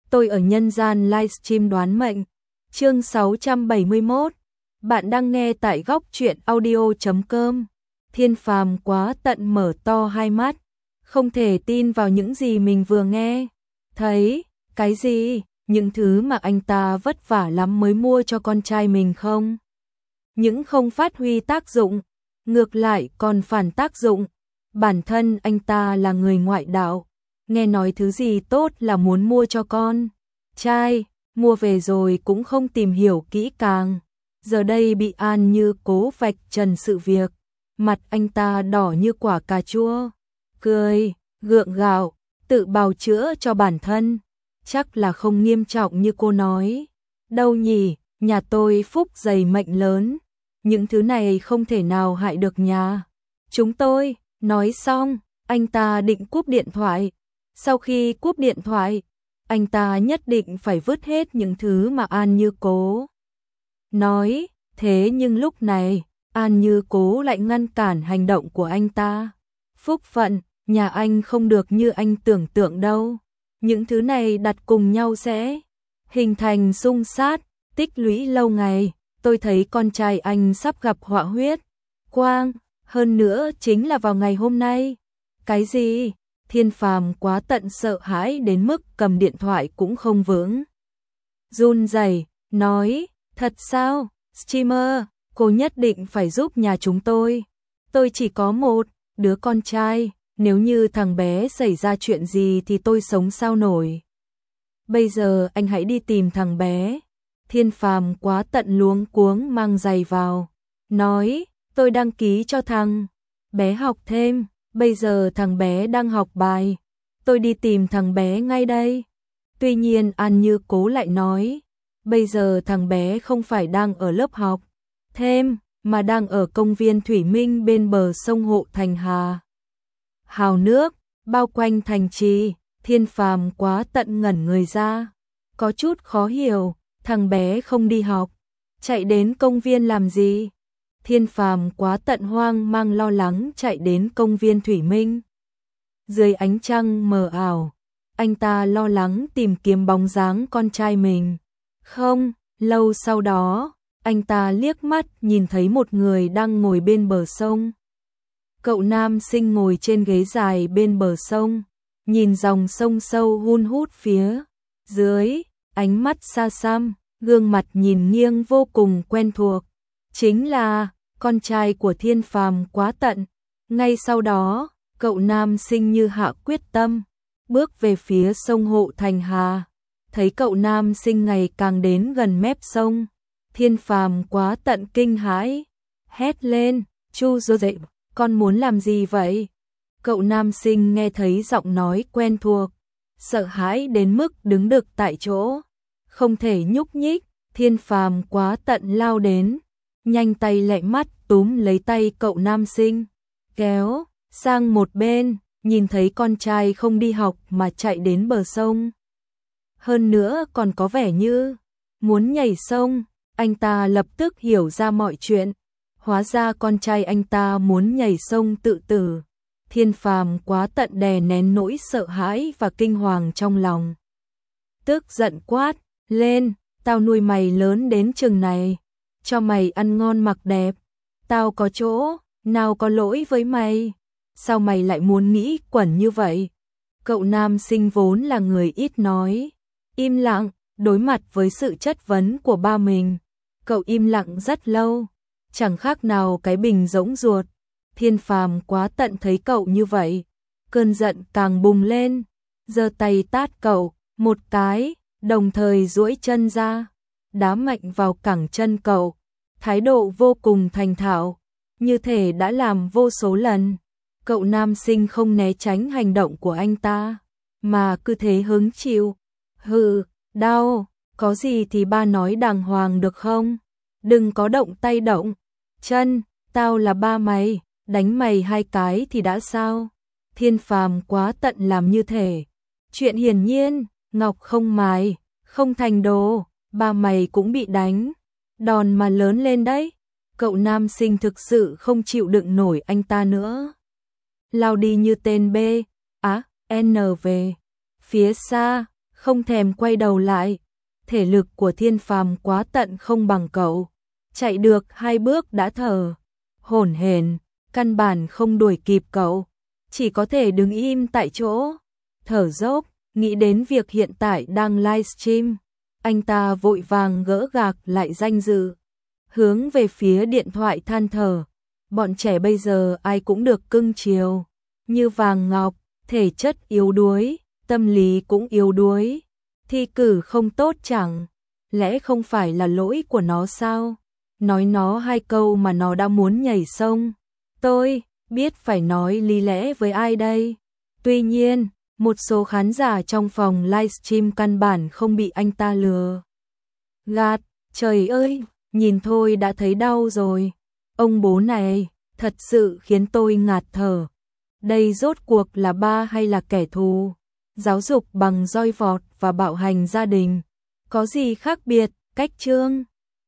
tôi ở nhân gian livestream đoán mệnh. Chương 671. Bạn đang nghe tại góc truyện audio.com. Thiên Phàm quá tận mở to hai mắt, không thể tin vào những gì mình vừa nghe. Thấy, cái gì? Những thứ mà anh ta vất vả lắm mới mua cho con trai mình không? Những không phát huy tác dụng, ngược lại còn phản tác dụng. Bản thân anh ta là người ngoại đạo, nghe nói thứ gì tốt là muốn mua cho con trai, mua về rồi cũng không tìm hiểu kỹ càng. Giờ đây bị An Như Cố vạch trần sự việc, mặt anh ta đỏ như quả cà chua, cười, gượng gạo, tự bào chữa cho bản thân. Chắc là không nghiêm trọng như cô nói. Đâu nhỉ, nhà tôi phúc dày mệnh lớn, những thứ này không thể nào hại được nhà chúng tôi. Nói xong, anh ta định cúp điện thoại. Sau khi cúp điện thoại, anh ta nhất định phải vứt hết những thứ mà An Như Cố nói. Thế nhưng lúc này, An Như Cố lại ngăn cản hành động của anh ta. Phúc phận, nhà anh không được như anh tưởng tượng đâu. Những thứ này đặt cùng nhau sẽ hình thành xung sát, tích lũy lâu ngày. Tôi thấy con trai anh sắp gặp họa huyết quang, hơn nữa chính là vào ngày hôm nay. Cái gì? Thiên Phàm quá tận sợ hãi đến mức cầm điện thoại cũng không vững. Run rẩy, nói, thật sao? Streamer, cô nhất định phải giúp nhà chúng tôi. Tôi chỉ có một đứa con trai, nếu như thằng bé xảy ra chuyện gì thì tôi sống sao nổi. Bây giờ anh hãy đi tìm thằng bé. Thiên Phàm quá tận luống cuống mang giày vào, nói, tôi đăng ký cho thằng bé học thêm, bây giờ thằng bé đang học bài, tôi đi tìm thằng bé ngay đây. Tuy nhiên An Như Cố lại nói, bây giờ thằng bé không phải đang ở lớp học thêm, mà đang ở công viên Thủy Minh bên bờ sông Hộ Thành Hà. Hào nước, bao quanh thành trì. Thiên Phàm quá tận ngẩn người ra, có chút khó hiểu, thằng bé không đi học, chạy đến công viên làm gì? Thiên Phàm quá tận hoang mang lo lắng chạy đến công viên Thủy Minh. Dưới ánh trăng mờ ảo, anh ta lo lắng tìm kiếm bóng dáng con trai mình. Không, lâu sau đó, anh ta liếc mắt nhìn thấy một người đang ngồi bên bờ sông. Cậu nam sinh ngồi trên ghế dài bên bờ sông, nhìn dòng sông sâu hun hút phía dưới, ánh mắt xa xăm, gương mặt nhìn nghiêng vô cùng quen thuộc. Chính là con trai của Thiên Phàm quá tận. Ngay sau đó, cậu nam sinh như hạ quyết tâm, bước về phía sông Hộ Thành Hà. Thấy cậu nam sinh ngày càng đến gần mép sông, Thiên Phàm quá tận kinh hãi, hét lên, Chu Dô Dệ, con muốn làm gì vậy? Cậu nam sinh nghe thấy giọng nói quen thuộc, sợ hãi đến mức đứng đực tại chỗ, không thể nhúc nhích. Thiên Phàm quá tận lao đến, nhanh tay lẹ mắt túm lấy tay cậu nam sinh, kéo sang một bên, nhìn thấy con trai không đi học mà chạy đến bờ sông. Hơn nữa còn có vẻ như muốn nhảy sông, anh ta lập tức hiểu ra mọi chuyện. Hóa ra con trai anh ta muốn nhảy sông tự tử. Thiên Phàm quá tận đè nén nỗi sợ hãi và kinh hoàng trong lòng, tức giận quát lên, tao nuôi mày lớn đến chừng này, cho mày ăn ngon mặc đẹp, tao có chỗ nào có lỗi với mày, sao mày lại muốn nghĩ quẩn như vậy? Cậu nam sinh vốn là người ít nói, im lặng, đối mặt với sự chất vấn của ba mình, cậu im lặng rất lâu, chẳng khác nào cái bình rỗng ruột. Thiên Phàm quá tận thấy cậu như vậy, cơn giận càng bùng lên, giơ tay tát cậu một cái, đồng thời duỗi chân ra, đá mạnh vào cẳng chân cậu, thái độ vô cùng thành thạo, như thể đã làm vô số lần. Cậu nam sinh không né tránh hành động của anh ta, mà cứ thế hứng chịu. Hừ, đau, có gì thì ba nói đàng hoàng được không? Đừng có động tay động chân, tao là ba mày, đánh mày hai cái thì đã sao? Thiên Phàm quá tận làm như thể chuyện hiển nhiên, ngọc không mài, không thành đồ, ba mày cũng bị đánh, đòn mà lớn lên đấy. Cậu nam sinh thực sự không chịu đựng nổi anh ta nữa, lao đi như tên B, N về phía xa, không thèm quay đầu lại. Thể lực của Thiên Phàm quá tận không bằng cậu. Chạy được 2 bước đã thở hổn hển, căn bản không đuổi kịp cậu. Chỉ có thể đứng im tại chỗ, thở dốc, nghĩ đến việc hiện tại đang livestream. Anh ta vội vàng gỡ gạc lại danh dự, hướng về phía điện thoại than thở. Bọn trẻ bây giờ ai cũng được cưng chiều, như Vàng Ngọc, thể chất yếu đuối, tâm lý cũng yếu đuối. Thi cử không tốt chẳng lẽ không phải là lỗi của nó sao? Nói nó 2 câu mà nó đã muốn nhảy sông. Tôi biết phải nói lý lẽ với ai đây. Tuy nhiên, một số khán giả trong phòng livestream căn bản không bị anh ta lừa gạt. Trời ơi, nhìn thôi đã thấy đau rồi. Ông bố này, thật sự khiến tôi ngạt thở. Đây rốt cuộc là ba hay là kẻ thù? Giáo dục bằng roi vọt và bạo hành gia đình có gì khác biệt? Cách chương